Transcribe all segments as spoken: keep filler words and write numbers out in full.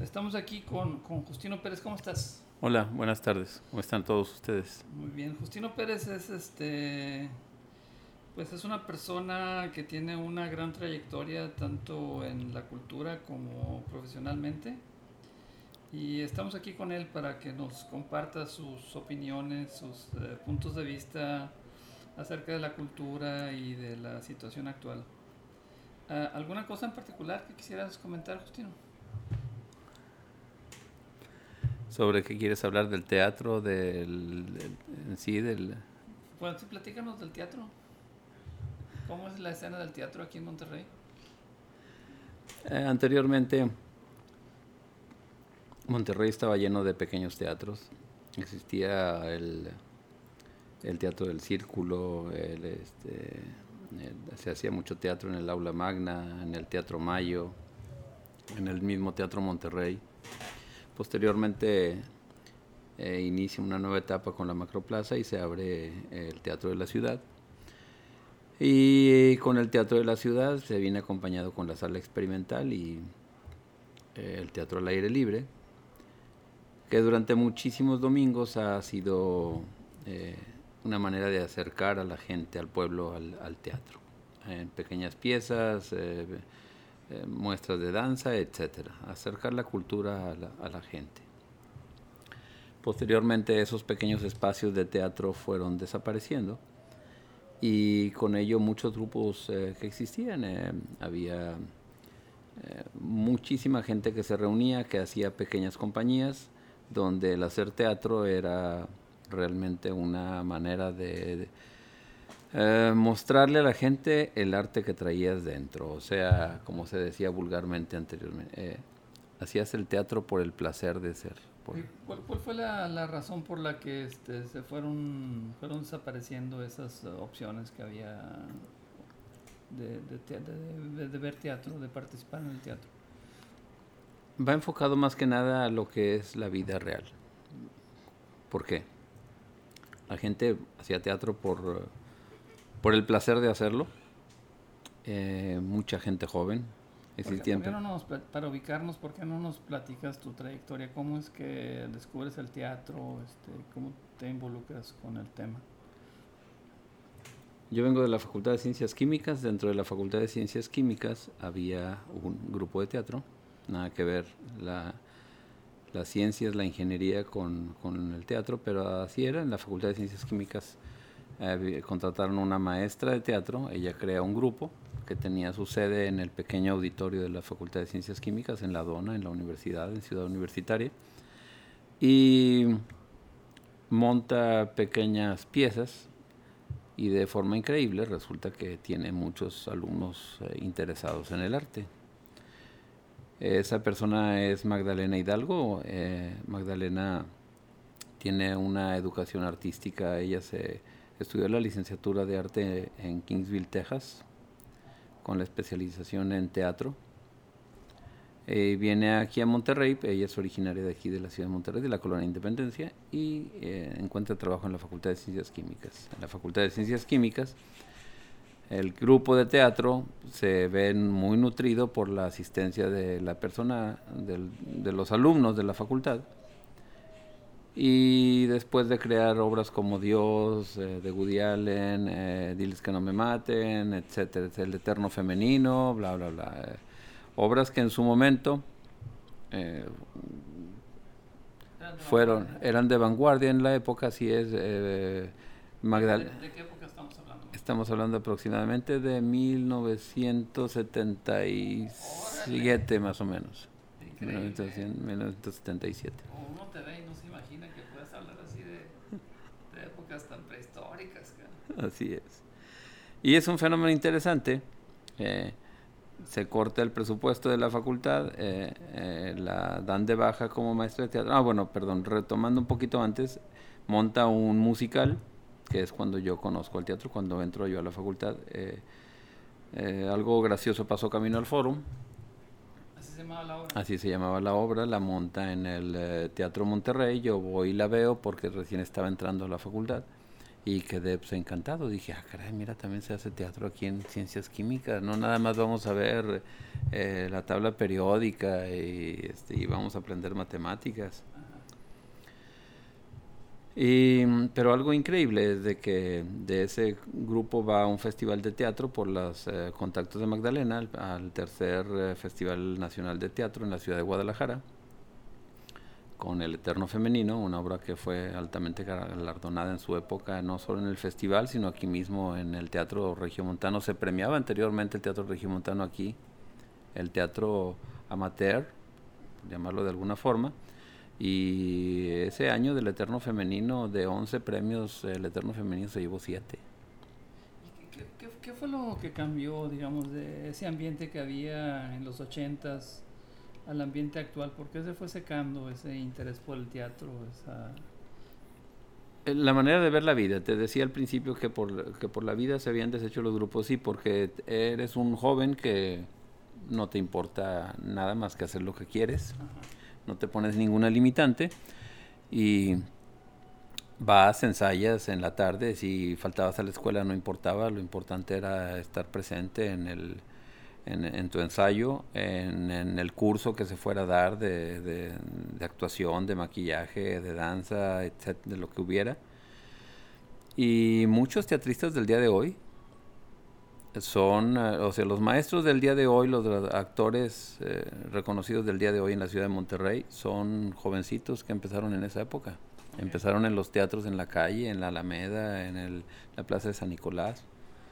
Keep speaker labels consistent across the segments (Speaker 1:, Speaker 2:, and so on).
Speaker 1: Estamos aquí con, con Justino Pérez. ¿Cómo estás?
Speaker 2: Hola, buenas tardes. ¿Cómo están todos ustedes?
Speaker 1: Muy bien. Justino Pérez es este, pues es una persona que tiene una gran trayectoria tanto en la cultura como profesionalmente. Y estamos aquí con él para que nos comparta sus opiniones, sus eh, puntos de vista acerca de la cultura y de la situación actual. Uh, ¿Alguna cosa en particular que quisieras comentar, Justino?
Speaker 2: ¿Sobre qué quieres hablar? ¿Del teatro? ¿Del, del en sí? Del...
Speaker 1: Bueno, sí, platícanos del teatro. ¿Cómo es la escena del teatro aquí en Monterrey?
Speaker 2: Eh, anteriormente, Monterrey estaba lleno de pequeños teatros. Existía el, el Teatro del Círculo, el, este, el, se hacía mucho teatro en el Aula Magna, en el Teatro Mayo, en el mismo Teatro Monterrey. Posteriormente eh, inicia una nueva etapa con la Macroplaza y se abre eh, el Teatro de la Ciudad. Y con el Teatro de la Ciudad se viene acompañado con la Sala Experimental y eh, el Teatro al Aire Libre, que durante muchísimos domingos ha sido eh, una manera de acercar a la gente, al pueblo, al, al teatro. En pequeñas piezas, eh, eh, muestras de danza, etcétera. Acercar la cultura a la, a la gente. Posteriormente esos pequeños espacios de teatro fueron desapareciendo y con ello muchos grupos eh, que existían. Eh, había eh, muchísima gente que se reunía, que hacía pequeñas compañías, donde el hacer teatro era realmente una manera de, de eh, mostrarle a la gente el arte que traías dentro. O sea, como se decía vulgarmente anteriormente, eh, hacías el teatro por el placer de ser. Por...
Speaker 1: ¿Cuál, ¿Cuál fue la, la razón por la que este, se fueron, fueron desapareciendo esas uh, opciones que había de, de, te, de, de, de ver teatro, de participar en el teatro?
Speaker 2: Va enfocado más que nada a lo que es la vida real. ¿Por qué? La gente hacía teatro por, por el placer de hacerlo. Eh, mucha gente joven.
Speaker 1: ¿Por qué, ¿por qué no nos, para ubicarnos, ¿por qué no nos platicas tu trayectoria? ¿Cómo es que descubres el teatro? Este, ¿Cómo te involucras con el tema?
Speaker 2: Yo vengo de la Facultad de Ciencias Químicas. Dentro de la Facultad de Ciencias Químicas había un grupo de teatro. Nada que ver la, las ciencias, la ingeniería con, con el teatro, pero así era. En la Facultad de Ciencias Químicas eh, contrataron una maestra de teatro. Ella crea un grupo que tenía su sede en el pequeño auditorio de la Facultad de Ciencias Químicas, en La Dona, en la universidad, en Ciudad Universitaria, y monta pequeñas piezas y de forma increíble resulta que tiene muchos alumnos eh, interesados en el arte. Esa persona es Magdalena Hidalgo. Eh, Magdalena tiene una educación artística. Ella se estudió la licenciatura de arte en Kingsville, Texas, con la especialización en teatro. Eh, viene aquí a Monterrey. Ella es originaria de aquí, de la ciudad de Monterrey, de la colonia Independencia, y eh, encuentra trabajo en la Facultad de Ciencias Químicas. En la Facultad de Ciencias Químicas, el grupo de teatro se ve muy nutrido por la asistencia de la persona, del, de los alumnos de la facultad. Y después de crear obras como Dios, eh, de Woody Allen, eh, Diles que no me maten, etcétera, El Eterno Femenino, bla, bla, bla. Eh, obras que en su momento eh, fueron, eran de vanguardia en la época, así es. Eh,
Speaker 1: Magdalena. ¿De, ¿De qué época estamos hablando?
Speaker 2: Estamos hablando aproximadamente de mil novecientos setenta y siete, ¡órale! Más o menos. mil novecientos setenta y siete.
Speaker 1: Uno te ve y no se imagina que puedas hablar así de, de épocas tan prehistóricas. Cara.
Speaker 2: Así es. Y es un fenómeno interesante. Eh, se corta el presupuesto de la facultad, eh, eh, la dan de baja como maestra de teatro. Ah, bueno, perdón, retomando un poquito antes, monta un musical, que es cuando yo conozco el teatro, cuando entro yo a la facultad. Eh, eh, algo gracioso pasó camino al Fórum.
Speaker 1: ¿Así se llamaba la obra?
Speaker 2: Así se llamaba la obra, la monta en el eh, Teatro Monterrey. Yo voy y la veo porque recién estaba entrando a la facultad. y quedé pues, encantado. Dije, ah, caray, mira, también se hace teatro aquí en Ciencias Químicas. No nada más vamos a ver eh, la tabla periódica y, este, y vamos a aprender matemáticas. Y, pero algo increíble es de que de ese grupo va a un festival de teatro por los eh, contactos de Magdalena, al, al tercer eh, Festival Nacional de Teatro en la ciudad de Guadalajara, con El Eterno Femenino, una obra que fue altamente galardonada en su época, no solo en el festival, sino aquí mismo en el Teatro Regiomontano. Se premiaba anteriormente el Teatro Regiomontano aquí, el teatro amateur, por llamarlo de alguna forma, y ese año del Eterno Femenino, de once premios, el Eterno Femenino se llevó siete.
Speaker 1: ¿Qué, qué, qué fue lo que cambió, digamos, de ese ambiente que había en los ochentas al ambiente actual? ¿Por qué se fue secando ese interés por el teatro? Esa...
Speaker 2: La manera de ver la vida. Te decía al principio que por, que por la vida se habían deshecho los grupos, sí, porque eres un joven que no te importa nada más que hacer lo que quieres. Ajá. No te pones ninguna limitante y vas, ensayas en la tarde, si faltabas a la escuela no importaba, lo importante era estar presente en el en, en tu ensayo, en, en el curso que se fuera a dar de, de, de actuación, de maquillaje, de danza, etcétera, de lo que hubiera. Y muchos teatristas del día de hoy son, o sea, los maestros del día de hoy, los actores eh, reconocidos del día de hoy en la ciudad de Monterrey, son jovencitos que empezaron en esa época. Okay. Empezaron en los teatros en la calle, en la Alameda, en el, la Plaza de San Nicolás.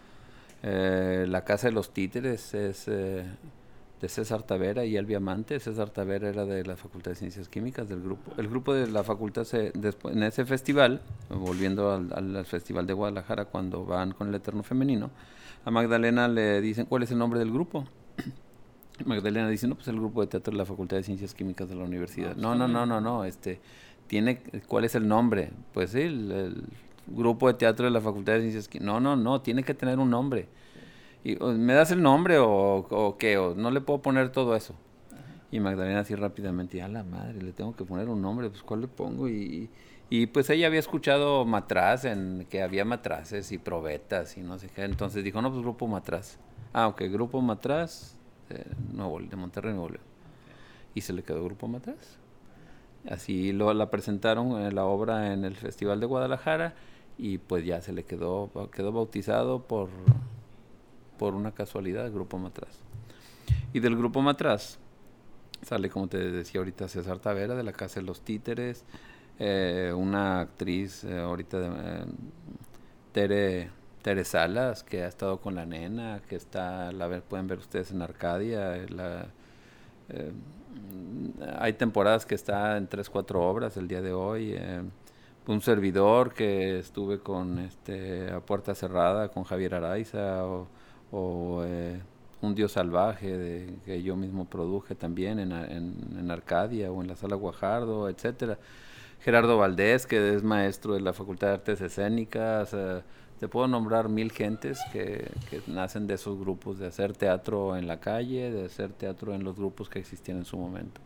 Speaker 2: Eh, la Casa de los Títeres es eh, de César Tavera y Elvia Amante. César Tavera era de la Facultad de Ciencias Químicas del grupo. El grupo de la facultad, se, después, en ese festival, volviendo al, al Festival de Guadalajara, cuando van con el Eterno Femenino, a Magdalena le dicen, ¿cuál es el nombre del grupo? Magdalena dice, no, pues el grupo de teatro de la Facultad de Ciencias Químicas de la universidad. No, no, no, no, no, este, tiene, ¿cuál es el nombre? Pues sí, el, el grupo de teatro de la Facultad de Ciencias Químicas. No, no, no, tiene que tener un nombre. Y, ¿me das el nombre o, o qué? O no le puedo poner todo eso. Y Magdalena así rápidamente, a la madre, le tengo que poner un nombre, pues ¿cuál le pongo? Y... Y pues ella había escuchado Matraz, en que había matraces y probetas y no sé qué. Entonces dijo, no, pues Grupo Matraz. Ah, ok, Grupo Matraz de, Nuevo, de Monterrey, Nuevo León. Okay. Y se le quedó Grupo Matraz. Así lo, la presentaron en la obra en el Festival de Guadalajara y pues ya se le quedó, quedó bautizado por, por una casualidad, Grupo Matraz. Y del Grupo Matraz sale, como te decía ahorita, César Tavera de la Casa de los Títeres. Eh, una actriz eh, ahorita de, eh, Tere, Tere Salas, que ha estado con la nena, que está, la ver, pueden ver ustedes en Arcadia. La, eh, hay temporadas que está en tres, cuatro obras el día de hoy. Eh, un servidor que estuve con este a puerta cerrada con Javier Araiza, o, o eh, Un Dios Salvaje de, que yo mismo produje también en, en, en Arcadia o en la Sala Guajardo, etcétera. Gerardo Valdés, que es maestro de la Facultad de Artes Escénicas. Eh, te puedo nombrar mil gentes que, que nacen de esos grupos, de hacer teatro en la calle, de hacer teatro en los grupos que existían en su momento.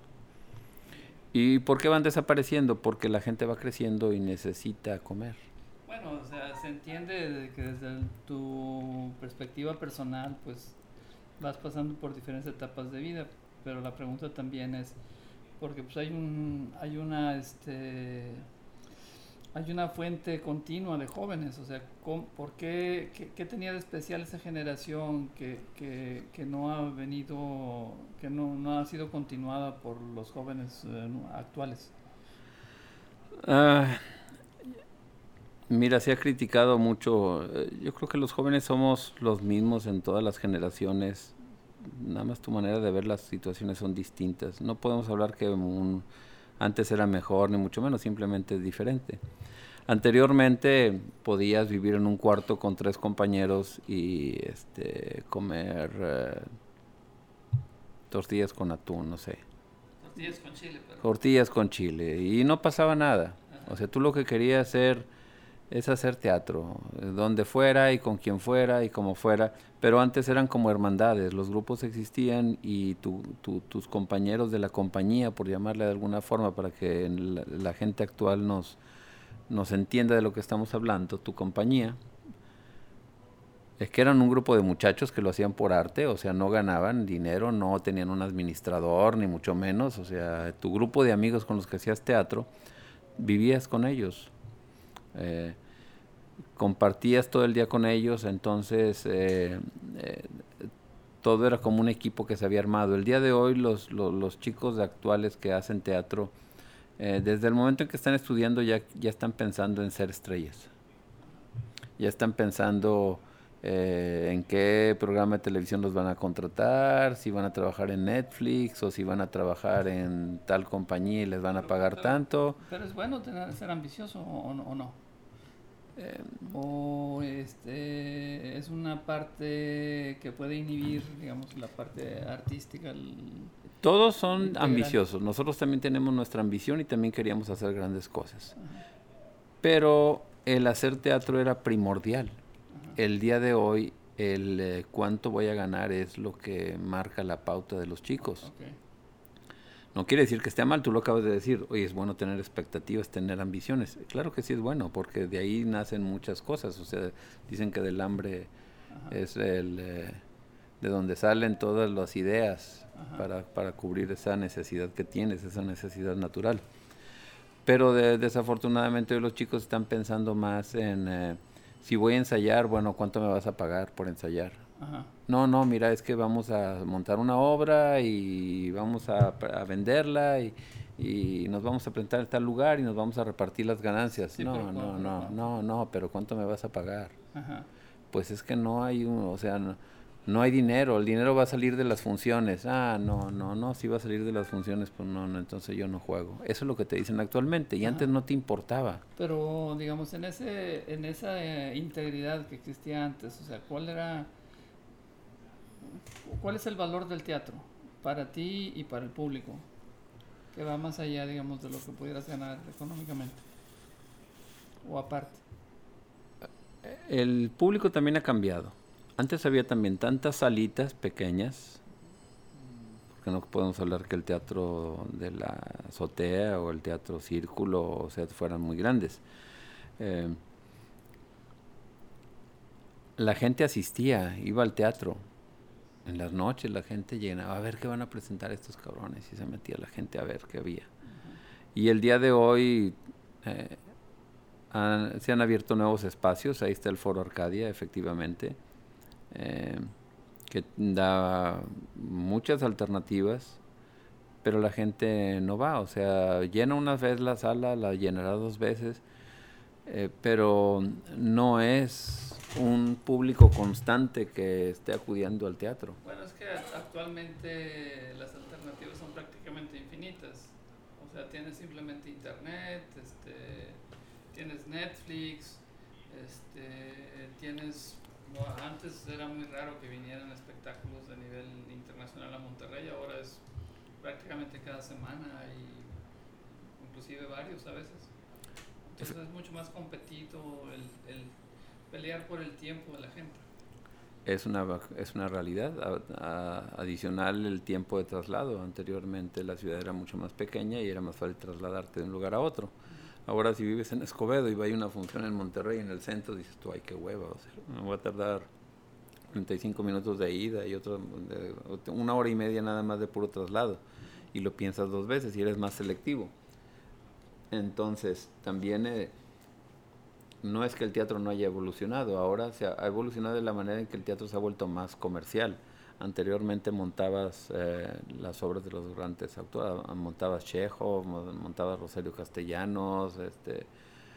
Speaker 2: ¿Y por qué van desapareciendo? Porque la gente va creciendo y necesita comer.
Speaker 1: Bueno, o sea, se entiende que desde el, tu perspectiva personal, pues vas pasando por diferentes etapas de vida, pero la pregunta también es, porque pues hay un hay una este hay una fuente continua de jóvenes, o sea, ¿por qué, qué, qué tenía de especial esa generación que, que, que no ha venido, que no, no ha sido continuada por los jóvenes eh, actuales?
Speaker 2: Uh, mira, se ha criticado mucho. Yo creo que los jóvenes somos los mismos en todas las generaciones. Nada más tu manera de ver las situaciones son distintas. No podemos hablar que un, antes era mejor, ni mucho menos, simplemente es diferente. Anteriormente podías vivir en un cuarto con tres compañeros y este comer eh, tortillas con atún, no sé.
Speaker 1: Tortillas con chile. Pero...
Speaker 2: Tortillas con chile y no pasaba nada. Ajá. O sea, tú lo que querías hacer es hacer teatro, donde fuera y con quien fuera y como fuera, pero antes eran como hermandades, los grupos existían y tu, tu, tus compañeros de la compañía, por llamarle de alguna forma, para que la, la gente actual nos, nos entienda de lo que estamos hablando, tu compañía, es que eran un grupo de muchachos que lo hacían por arte, o sea, no ganaban dinero, no tenían un administrador, ni mucho menos, o sea, tu grupo de amigos con los que hacías teatro, vivías con ellos, eh, compartías todo el día con ellos, entonces eh, eh, todo era como un equipo que se había armado. El día de hoy los, los, los chicos actuales que hacen teatro, eh, desde el momento en que están estudiando ya, ya están pensando en ser estrellas, ya están pensando... Eh, en qué programa de televisión los van a contratar, si van a trabajar en Netflix o si van a trabajar en tal compañía y les van a pagar
Speaker 1: pero,
Speaker 2: tanto.
Speaker 1: Pero es bueno tener, ser ambicioso o no. O, no. Eh, o este, es una parte que puede inhibir, digamos, la parte artística. El,
Speaker 2: Todos son integral. Ambiciosos. Nosotros también tenemos nuestra ambición y también queríamos hacer grandes cosas. Ajá. Pero el hacer teatro era primordial. El día de hoy, el eh, cuánto voy a ganar es lo que marca la pauta de los chicos. Okay. No quiere decir que esté mal, tú lo acabas de decir. Oye, es bueno tener expectativas, tener ambiciones. Claro que sí es bueno, porque de ahí nacen muchas cosas. O sea, dicen que del hambre Ajá. es el eh, de donde salen todas las ideas para, para cubrir esa necesidad que tienes, esa necesidad natural. Pero de, desafortunadamente hoy los chicos están pensando más en... Eh, si voy a ensayar, bueno, ¿cuánto me vas a pagar por ensayar? Ajá. No, no, mira, es que vamos a montar una obra y vamos a, a venderla y, y nos vamos a presentar en tal lugar y nos vamos a repartir las ganancias. Sí, no, no, no, no, no, no, pero ¿cuánto me vas a pagar? Ajá. Pues es que no hay, un, o sea, no, no hay dinero, el dinero va a salir de las funciones. Ah, no, no, no, si va a salir de las funciones, pues no, no, entonces yo no juego. Eso es lo que te dicen actualmente y Ajá. antes no te importaba.
Speaker 1: Pero, digamos, en ese en esa eh, integridad que existía antes, o sea, ¿cuál era, cuál es el valor del teatro para ti y para el público? Que va más allá, digamos, de lo que pudieras ganar económicamente o aparte.
Speaker 2: El público también ha cambiado. Antes había también tantas salitas pequeñas, porque no podemos hablar que el teatro de la azotea o el teatro círculo, o sea, fueran muy grandes. Eh, la gente asistía, iba al teatro. En las noches la gente llenaba, a ver qué van a presentar estos cabrones, y se metía la gente a ver qué había. Uh-huh. Y el día de hoy eh, han, se han abierto nuevos espacios, ahí está el Foro Arcadia, efectivamente. Eh, que da muchas alternativas, pero la gente no va, o sea, llena una vez la sala, la llenará dos veces, eh, pero no es un público constante que esté acudiendo al teatro.
Speaker 1: Bueno, es que actualmente las alternativas son prácticamente infinitas, o sea, tienes simplemente internet, este, tienes Netflix, este, tienes... Antes era muy raro que vinieran espectáculos de nivel internacional a Monterrey, ahora es prácticamente cada semana y inclusive varios a veces. Entonces es mucho más competido el, el pelear por el tiempo de la gente.
Speaker 2: Es una, es una realidad. A, a, adicional el tiempo de traslado. Anteriormente la ciudad era mucho más pequeña y era más fácil trasladarte de un lugar a otro. Ahora si vives en Escobedo y va a una función en Monterrey, en el centro, dices tú, ay, qué hueva, o sea, me voy a tardar treinta y cinco minutos de ida y otro, de, una hora y media nada más de puro traslado. Y lo piensas dos veces y eres más selectivo. Entonces, también eh, no es que el teatro no haya evolucionado, ahora se ha, ha evolucionado de la manera en que el teatro se ha vuelto más comercial. Anteriormente montabas eh, las obras de los grandes autores, montabas Chekhov, montabas Rosario Castellanos, este, eh,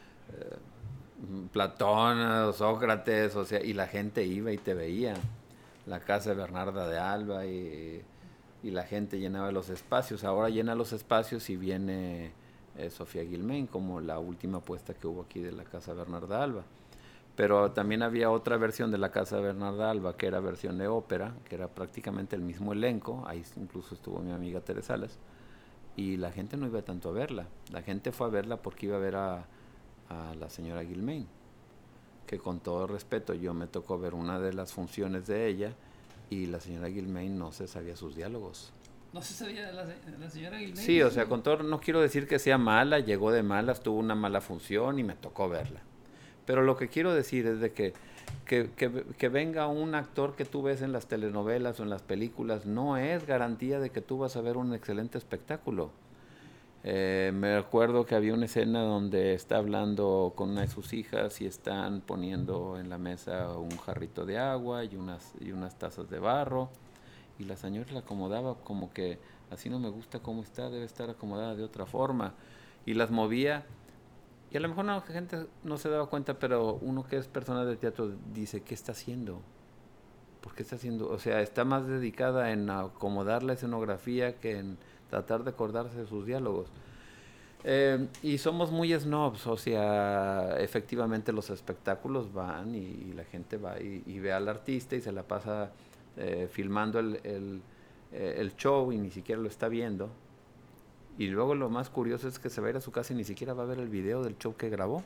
Speaker 2: Platón, Sócrates, o sea, y la gente iba y te veía. La casa de Bernarda de Alba y, y la gente llenaba los espacios. Ahora llena los espacios y viene eh, Sofía Guilmén, como la última apuesta que hubo aquí de la casa Bernarda Alba. Pero también había otra versión de la casa de Bernarda Alba, que era versión de ópera, que era prácticamente el mismo elenco, ahí incluso estuvo mi amiga Teresa Salas, y la gente no iba tanto a verla, la gente fue a verla porque iba a ver a, a la señora Guilmén, que con todo respeto yo me tocó ver una de las funciones de ella, y la señora Guilmén no se sabía sus diálogos.
Speaker 1: No se sabía la, la señora Aguilera.
Speaker 2: Sí, o sea, con todo, no quiero decir que sea mala, llegó de malas, tuvo una mala función y me tocó verla. Pero lo que quiero decir es de que, que, que, que venga un actor que tú ves en las telenovelas o en las películas no es garantía de que tú vas a ver un excelente espectáculo. Eh, me acuerdo que había una escena donde está hablando con una de sus hijas y están poniendo en la mesa un jarrito de agua y unas, y unas tazas de barro, y la señora la acomodaba como que así no me gusta cómo está, debe estar acomodada de otra forma, y las movía, y a lo mejor la gente no se daba cuenta, pero uno que es persona de teatro dice, ¿qué está haciendo? ¿Por qué está haciendo? O sea, está más dedicada en acomodar la escenografía que en tratar de acordarse de sus diálogos. Eh, y somos muy snobs, o sea, efectivamente los espectáculos van y, y la gente va y, y ve al artista y se la pasa eh, filmando el, el, eh, el show y ni siquiera lo está viendo. Y luego lo más curioso es que se va a ir a su casa y ni siquiera va a ver el video del show que grabó.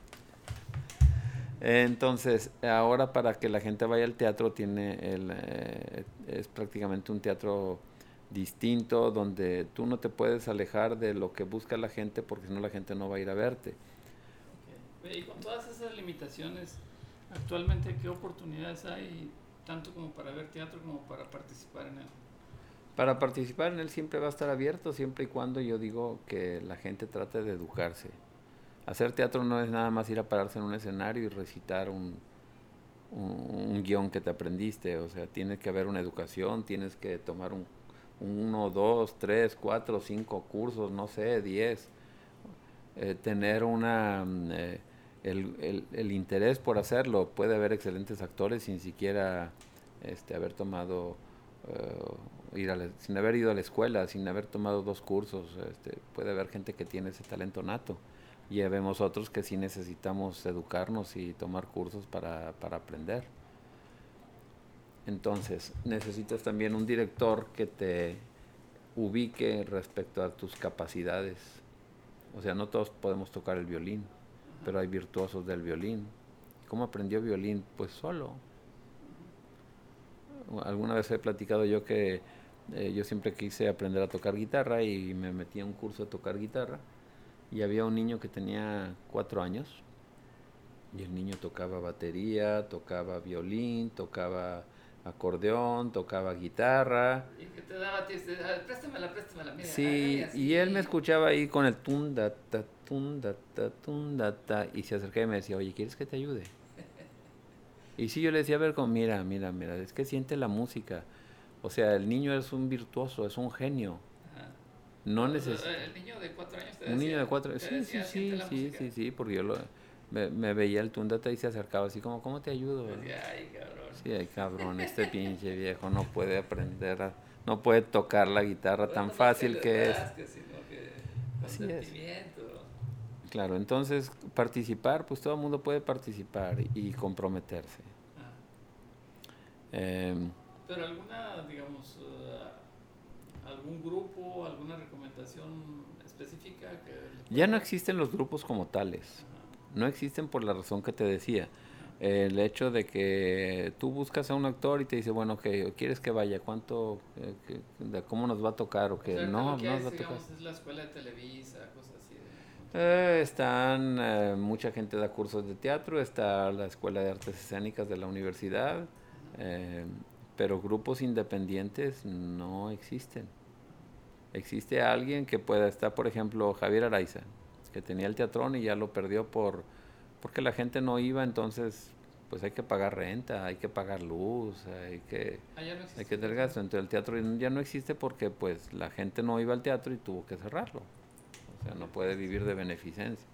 Speaker 2: Entonces, ahora para que la gente vaya al teatro tiene el, eh, es prácticamente un teatro distinto donde tú no te puedes alejar de lo que busca la gente porque si no la gente no va a ir a verte.
Speaker 1: Okay. Y con todas esas limitaciones, actualmente, ¿qué oportunidades hay tanto como para ver teatro como para participar en él?
Speaker 2: Para participar en él siempre va a estar abierto, siempre y cuando yo digo que la gente trate de educarse. Hacer teatro no es nada más ir a pararse en un escenario y recitar un, un, un guión que te aprendiste. O sea, tiene que haber una educación, tienes que tomar un, uno, dos, tres, cuatro, cinco cursos, no sé, diez. Eh, tener una eh, el, el, el interés por hacerlo. Puede haber excelentes actores sin siquiera este, haber tomado, uh, ir a la, sin haber ido a la escuela, sin haber tomado dos cursos. Este, puede haber gente que tiene ese talento nato. Y vemos otros que sí necesitamos educarnos y tomar cursos para, para aprender. Entonces, necesitas también un director que te ubique respecto a tus capacidades. O sea, no todos podemos tocar el violín, pero hay virtuosos del violín. ¿Cómo aprendió violín? Pues solo. Alguna vez he platicado yo que eh, yo siempre quise aprender a tocar guitarra y me metí a un curso de tocar guitarra. Y había un niño que tenía cuatro años y el niño tocaba batería, tocaba violín, tocaba acordeón, tocaba guitarra.
Speaker 1: ¿Y qué te daba a ti? Préstamela, préstamela, mira.
Speaker 2: Sí, y él me escuchaba ahí con el tunda, ta, tunda, ta, tunda, ta, y se acercaba y me decía, oye, ¿quieres que te ayude? Y sí, yo le decía, a ver, como, mira, mira, mira, es que siente la música. O sea, el niño es un virtuoso, es un genio. No necesita.
Speaker 1: El niño de cuatro años te
Speaker 2: Un
Speaker 1: decía,
Speaker 2: niño de cuatro años. Sí, sí, sí, sí, sí, sí, porque yo lo, me, me veía el tundata y se acercaba así como, ¿cómo te ayudo?
Speaker 1: Decía, ay, cabrón.
Speaker 2: Sí, ay, cabrón, este pinche viejo no puede aprender, a, no puede tocar la guitarra tan fácil que es. Así es. Claro, entonces participar, pues todo el mundo puede participar y comprometerse.
Speaker 1: Ah.
Speaker 2: Eh,
Speaker 1: Pero alguna, digamos, uh, algún grupo, alguna recomendación específica que...
Speaker 2: Ya no existen los grupos como tales. Ajá. No existen por la razón que te decía. Eh, el hecho de que tú buscas a un actor y te dice, bueno, que ¿quieres que vaya? ¿Cuánto? Eh, que, de ¿Cómo nos va a tocar? O que
Speaker 1: o sea,
Speaker 2: no,
Speaker 1: que
Speaker 2: no
Speaker 1: es,
Speaker 2: nos va a
Speaker 1: digamos,
Speaker 2: tocar.
Speaker 1: Es la escuela de Televisa, cosas así. De...
Speaker 2: Eh, están, eh, mucha gente da cursos de teatro, está la Escuela de Artes Escénicas de la universidad, eh, pero grupos independientes no existen. Existe alguien que pueda estar, por ejemplo, Javier Araiza, que tenía el teatrón y ya lo perdió por porque la gente no iba, entonces pues hay que pagar renta, hay que pagar luz, hay que,
Speaker 1: ah, ya no existe,
Speaker 2: hay que tener gasto. Entonces el teatro ya no existe porque pues la gente no iba al teatro y tuvo que cerrarlo. O sea, no puede vivir de beneficencia.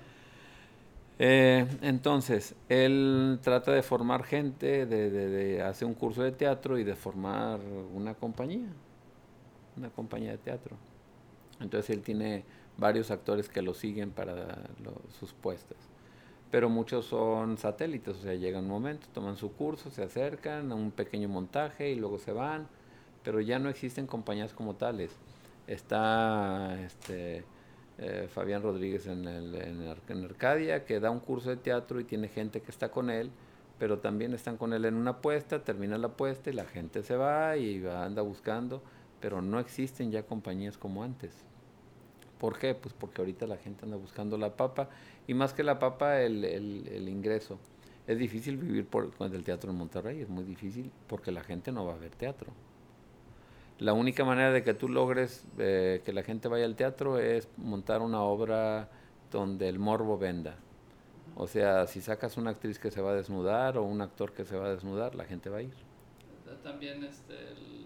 Speaker 2: Eh, entonces, él trata de formar gente, de, de, de hacer un curso de teatro y de formar una compañía, una compañía de teatro. Entonces él tiene varios actores que lo siguen para lo, sus puestas. Pero muchos son satélites, o sea, llegan un momento, toman su curso, se acercan a un pequeño montaje y luego se van, pero ya no existen compañías como tales. Está este, eh, Fabián Rodríguez en, el, en, en Arcadia, que da un curso de teatro y tiene gente que está con él, pero también están con él en una puesta, termina la puesta y la gente se va y va, anda buscando. pero no existen ya compañías como antes. ¿Por qué? Pues porque ahorita la gente anda buscando la papa, y más que la papa, el, el, el ingreso. Es difícil vivir por, con el teatro en Monterrey, es muy difícil porque la gente no va a ver teatro. La única manera de que tú logres eh, que la gente vaya al teatro es montar una obra donde el morbo venda. O sea, si sacas una actriz que se va a desnudar o un actor que se va a desnudar, la gente va a ir.
Speaker 1: También este, el,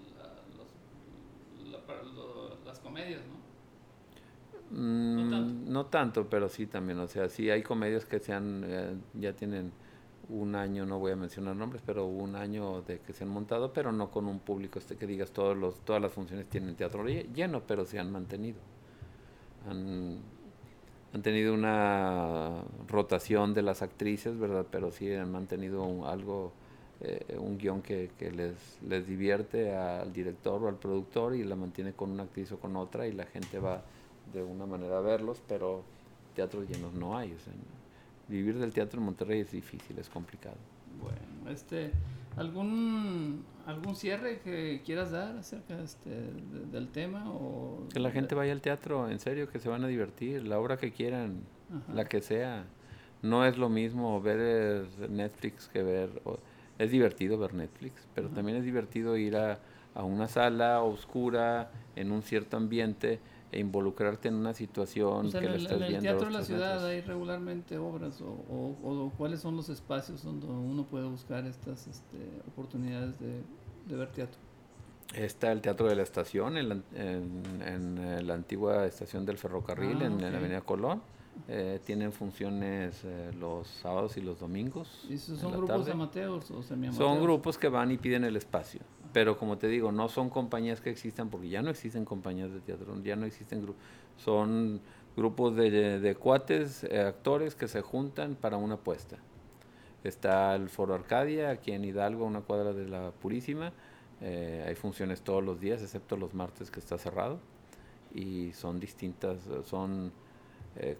Speaker 1: la, los, la, lo, las comedias, ¿no?
Speaker 2: Mm,
Speaker 1: No tanto.
Speaker 2: No tanto, pero sí también. O sea, sí hay comedias que sean, eh, ya tienen un año, no voy a mencionar nombres, pero un año de que se han montado, pero no con un público este que digas todos los, todas las funciones tienen teatro lleno, pero se han mantenido. Han, han tenido una rotación de las actrices, ¿verdad? Pero sí han mantenido un, algo, eh, un guión que, que les, les divierte al director o al productor y la mantiene con una actriz o con otra y la gente va de una manera a verlos, pero teatros llenos no hay. O sea, vivir del teatro en Monterrey es difícil, es complicado.
Speaker 1: Bueno, este, ¿algún algún cierre que quieras dar acerca este, de, del tema? O
Speaker 2: que la gente vaya al teatro, en serio, que se van a divertir, la obra que quieran, ajá, la que sea. No es lo mismo ver Netflix que ver... Es divertido ver Netflix, pero ajá, también es divertido ir a, a una sala oscura, en un cierto ambiente, e involucrarte en una situación,
Speaker 1: o sea,
Speaker 2: que
Speaker 1: en
Speaker 2: la
Speaker 1: el,
Speaker 2: estás
Speaker 1: en el
Speaker 2: viendo.
Speaker 1: teatro de la ciudad metros. ¿Hay regularmente obras o, o, o cuáles son los espacios donde uno puede buscar estas este, oportunidades de, de ver teatro?
Speaker 2: Está el Teatro de la Estación, en la, en, en la antigua estación del ferrocarril, ah, en, okay, en la Avenida Colón. Eh, tienen funciones eh, los sábados y los domingos.
Speaker 1: ¿Y son grupos tarde. amateurs o semi-amateurs?
Speaker 2: Son grupos que van y piden el espacio. Pero como te digo, no son compañías que existan, porque ya no existen compañías de teatro, ya no existen grupos. Son grupos de, de, de cuates, eh, actores que se juntan para una apuesta. Está el Foro Arcadia, aquí en Hidalgo, una cuadra de la Purísima. Eh, hay funciones todos los días, excepto los martes que está cerrado. Y son distintas, son eh,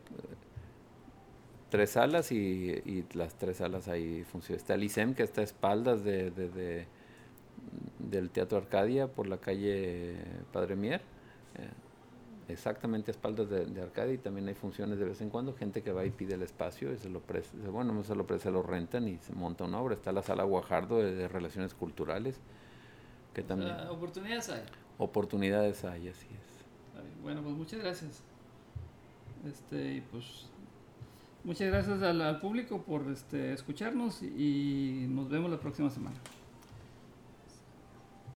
Speaker 2: tres salas y, y las tres salas hay funciones. Está el I S E M, que está a espaldas de, de, de, del Teatro Arcadia por la calle Padre Mier. Eh, exactamente a espaldas de, de Arcadia, y también hay funciones de vez en cuando, gente que va y pide el espacio y se lo presta, bueno, no se lo presta, se lo rentan y se monta una obra. Está la Sala Guajardo de, de Relaciones Culturales. Que
Speaker 1: o
Speaker 2: también
Speaker 1: sea, oportunidades hay.
Speaker 2: Oportunidades hay, así es.
Speaker 1: Bueno, pues muchas gracias. Este, y pues muchas gracias al, al público por este, escucharnos y nos vemos la próxima semana.